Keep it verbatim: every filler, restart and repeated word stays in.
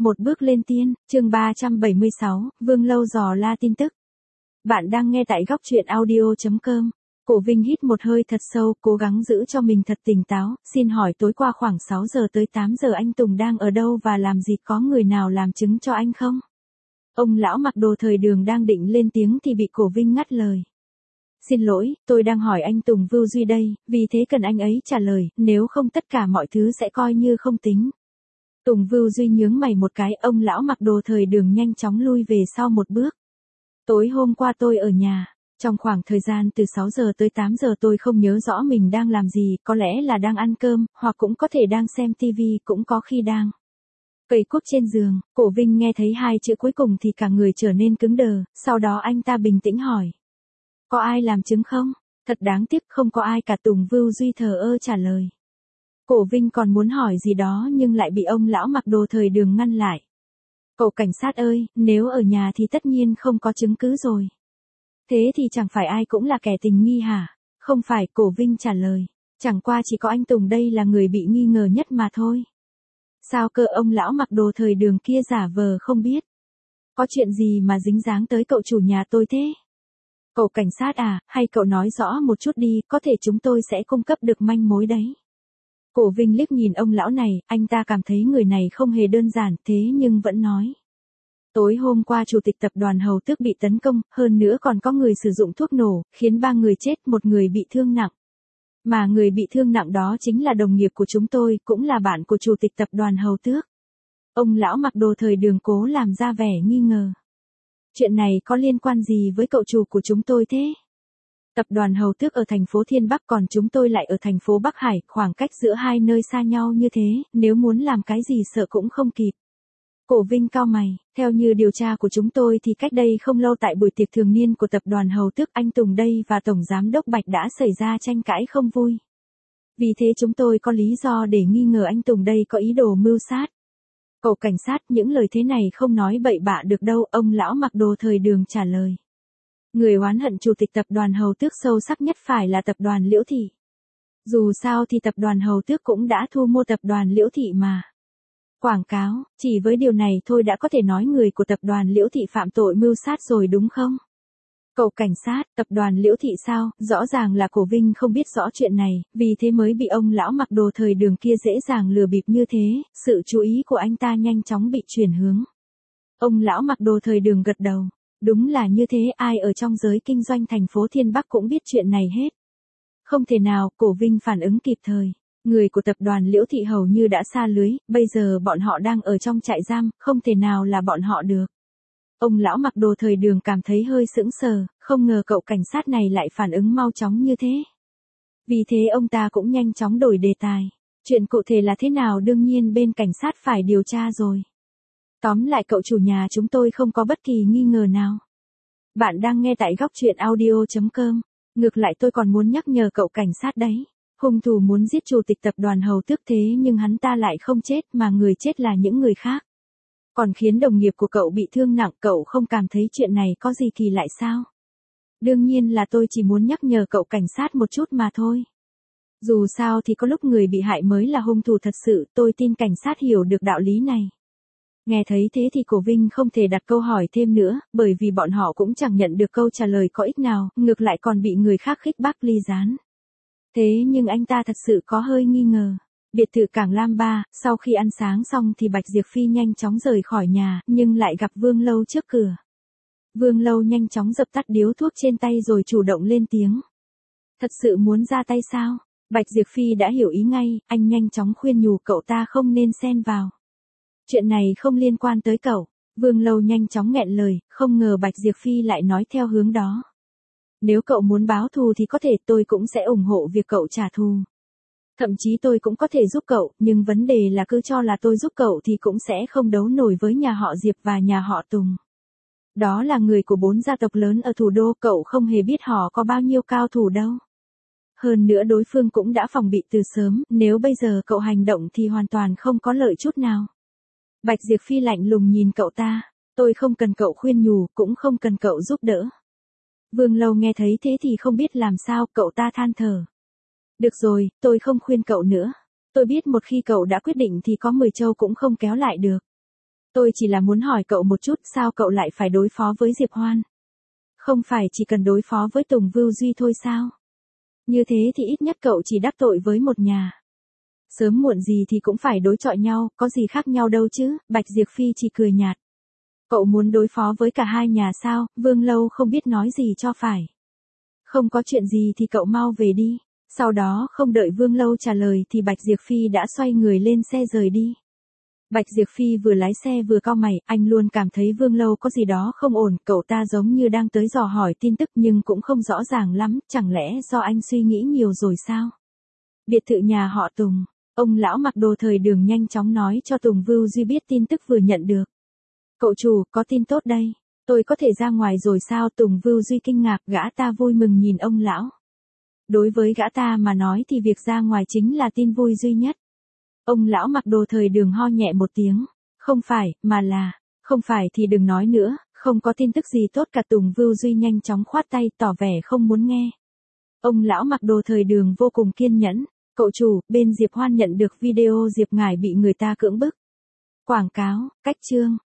Một bước lên tiên, chương ba trăm bảy mươi sáu, Vương Lâu dò la tin tức. Bạn đang nghe tại góc truyện audio chấm com. Cổ Vinh hít một hơi thật sâu, cố gắng giữ cho mình thật tỉnh táo. Xin hỏi tối qua khoảng sáu giờ tới tám giờ anh Tùng đang ở đâu và làm gì, có người nào làm chứng cho anh không? Ông lão mặc đồ thời đường đang định lên tiếng thì bị Cổ Vinh ngắt lời. Xin lỗi, tôi đang hỏi anh Tùng Vưu Duy đây, vì thế cần anh ấy trả lời, nếu không tất cả mọi thứ sẽ coi như không tính. Tùng Vưu Duy nhướng mày một cái, ông lão mặc đồ thời đường nhanh chóng lui về sau một bước. Tối hôm qua tôi ở nhà, trong khoảng thời gian từ sáu giờ tới tám giờ tôi không nhớ rõ mình đang làm gì, có lẽ là đang ăn cơm, hoặc cũng có thể đang xem tivi, cũng có khi đang cầy cuốc trên giường. Cổ Vinh nghe thấy hai chữ cuối cùng thì cả người trở nên cứng đờ, sau đó anh ta bình tĩnh hỏi. Có ai làm chứng không? Thật đáng tiếc không có ai cả, Tùng Vưu Duy thờ ơ trả lời. Cổ Vinh còn muốn hỏi gì đó nhưng lại bị ông lão mặc đồ thời đường ngăn lại. Cậu cảnh sát ơi, nếu ở nhà thì tất nhiên không có chứng cứ rồi. Thế thì chẳng phải ai cũng là kẻ tình nghi hả? Không phải, Cổ Vinh trả lời. Chẳng qua chỉ có anh Tùng đây là người bị nghi ngờ nhất mà thôi. Sao cơ, ông lão mặc đồ thời đường kia giả vờ không biết. Có chuyện gì mà dính dáng tới cậu chủ nhà tôi thế? Cậu cảnh sát à, hay cậu nói rõ một chút đi, có thể chúng tôi sẽ cung cấp được manh mối đấy. Cổ Vinh liếc nhìn ông lão này, anh ta cảm thấy người này không hề đơn giản, thế nhưng vẫn nói. Tối hôm qua chủ tịch tập đoàn Hầu Tước bị tấn công, hơn nữa còn có người sử dụng thuốc nổ, khiến ba người chết, một người bị thương nặng. Mà người bị thương nặng đó chính là đồng nghiệp của chúng tôi, cũng là bạn của chủ tịch tập đoàn Hầu Tước. Ông lão mặc đồ thời đường cố làm ra vẻ nghi ngờ. Chuyện này có liên quan gì với cậu chủ của chúng tôi thế? Tập đoàn Hầu Tước ở thành phố Thiên Bắc còn chúng tôi lại ở thành phố Bắc Hải, khoảng cách giữa hai nơi xa nhau như thế, nếu muốn làm cái gì sợ cũng không kịp. Cổ Vinh cau mày, theo như điều tra của chúng tôi thì cách đây không lâu tại buổi tiệc thường niên của tập đoàn Hầu Tước, anh Tùng đây và Tổng Giám đốc Bạch đã xảy ra tranh cãi không vui. Vì thế chúng tôi có lý do để nghi ngờ anh Tùng đây có ý đồ mưu sát. Cậu cảnh sát, những lời thế này không nói bậy bạ được đâu, ông lão mặc đồ thời đường trả lời. Người oán hận chủ tịch tập đoàn Hầu Tước sâu sắc nhất phải là tập đoàn Liễu Thị. Dù sao thì tập đoàn Hầu Tước cũng đã thu mua tập đoàn Liễu Thị mà. Quảng cáo, chỉ với điều này thôi đã có thể nói người của tập đoàn Liễu Thị phạm tội mưu sát rồi đúng không? Cậu cảnh sát, tập đoàn Liễu Thị sao? Rõ ràng là Cổ Vinh không biết rõ chuyện này, vì thế mới bị ông lão mặc đồ thời đường kia dễ dàng lừa bịp như thế, sự chú ý của anh ta nhanh chóng bị chuyển hướng. Ông lão mặc đồ thời đường gật đầu. Đúng là như thế, ai ở trong giới kinh doanh thành phố Thiên Bắc cũng biết chuyện này hết. Không thể nào, Cổ Vinh phản ứng kịp thời. Người của tập đoàn Liễu Thị hầu như đã sa lưới, bây giờ bọn họ đang ở trong trại giam, không thể nào là bọn họ được. Ông lão mặc đồ thời đường cảm thấy hơi sững sờ, không ngờ cậu cảnh sát này lại phản ứng mau chóng như thế. Vì thế ông ta cũng nhanh chóng đổi đề tài. Chuyện cụ thể là thế nào đương nhiên bên cảnh sát phải điều tra rồi. Tóm lại cậu chủ nhà chúng tôi không có bất kỳ nghi ngờ nào. Bạn đang nghe tại góc truyện audio chấm com. Ngược lại tôi còn muốn nhắc nhở cậu cảnh sát đấy. Hung thủ muốn giết chủ tịch tập đoàn Hầu Tước thế nhưng hắn ta lại không chết mà người chết là những người khác. Còn khiến đồng nghiệp của cậu bị thương nặng, cậu không cảm thấy chuyện này có gì kỳ lạ sao? Đương nhiên là tôi chỉ muốn nhắc nhở cậu cảnh sát một chút mà thôi. Dù sao thì có lúc người bị hại mới là hung thủ thật sự, tôi tin cảnh sát hiểu được đạo lý này. Nghe thấy thế thì Cổ Vinh không thể đặt câu hỏi thêm nữa, bởi vì bọn họ cũng chẳng nhận được câu trả lời có ích nào, ngược lại còn bị người khác khích bác ly gián. Thế nhưng anh ta thật sự có hơi nghi ngờ. Biệt thự Cảng Lam ba, sau khi ăn sáng xong thì Bạch Diệp Phi nhanh chóng rời khỏi nhà, nhưng lại gặp Vương Lâu trước cửa. Vương Lâu nhanh chóng dập tắt điếu thuốc trên tay rồi chủ động lên tiếng. Thật sự muốn ra tay sao? Bạch Diệp Phi đã hiểu ý ngay, anh nhanh chóng khuyên nhủ cậu ta không nên xen vào. Chuyện này không liên quan tới cậu. Vương Lâu nhanh chóng nghẹn lời, không ngờ Bạch Diệp Phi lại nói theo hướng đó. Nếu cậu muốn báo thù thì có thể, tôi cũng sẽ ủng hộ việc cậu trả thù. Thậm chí tôi cũng có thể giúp cậu, nhưng vấn đề là cứ cho là tôi giúp cậu thì cũng sẽ không đấu nổi với nhà họ Diệp và nhà họ Tùng. Đó là người của bốn gia tộc lớn ở thủ đô, cậu không hề biết họ có bao nhiêu cao thủ đâu. Hơn nữa đối phương cũng đã phòng bị từ sớm, nếu bây giờ cậu hành động thì hoàn toàn không có lợi chút nào. Bạch Diệp Phi lạnh lùng nhìn cậu ta, tôi không cần cậu khuyên nhủ, cũng không cần cậu giúp đỡ. Vương Lâu nghe thấy thế thì không biết làm sao, cậu ta than thở. Được rồi, tôi không khuyên cậu nữa. Tôi biết một khi cậu đã quyết định thì có mười châu cũng không kéo lại được. Tôi chỉ là muốn hỏi cậu một chút, sao cậu lại phải đối phó với Diệp Hoan? Không phải chỉ cần đối phó với Tùng Vưu Duy thôi sao? Như thế thì ít nhất cậu chỉ đắc tội với một nhà. Sớm muộn gì thì cũng phải đối chọi nhau, có gì khác nhau đâu chứ, Bạch Diệp Phi chỉ cười nhạt. Cậu muốn đối phó với cả hai nhà sao? Vương Lâu không biết nói gì cho phải. Không có chuyện gì thì cậu mau về đi. Sau đó không đợi Vương Lâu trả lời thì Bạch Diệp Phi đã xoay người lên xe rời đi. Bạch Diệp Phi vừa lái xe vừa cau mày, anh luôn cảm thấy Vương Lâu có gì đó không ổn, cậu ta giống như đang tới dò hỏi tin tức nhưng cũng không rõ ràng lắm, chẳng lẽ do anh suy nghĩ nhiều rồi sao? Biệt thự nhà họ Tùng, ông lão mặc đồ thời đường nhanh chóng nói cho Tùng Vưu Duy biết tin tức vừa nhận được. Cậu chủ, có tin tốt đây, tôi có thể ra ngoài rồi sao? Tùng Vưu Duy kinh ngạc, gã ta vui mừng nhìn ông lão. Đối với gã ta mà nói thì việc ra ngoài chính là tin vui duy nhất. Ông lão mặc đồ thời đường ho nhẹ một tiếng, không phải, mà là, không phải thì đừng nói nữa, không có tin tức gì tốt cả. Tùng Vưu Duy nhanh chóng khoát tay tỏ vẻ không muốn nghe. Ông lão mặc đồ thời đường vô cùng kiên nhẫn, cậu chủ, bên Diệp Hoan nhận được video Diệp Ngải bị người ta cưỡng bức. Quảng cáo, cách chương.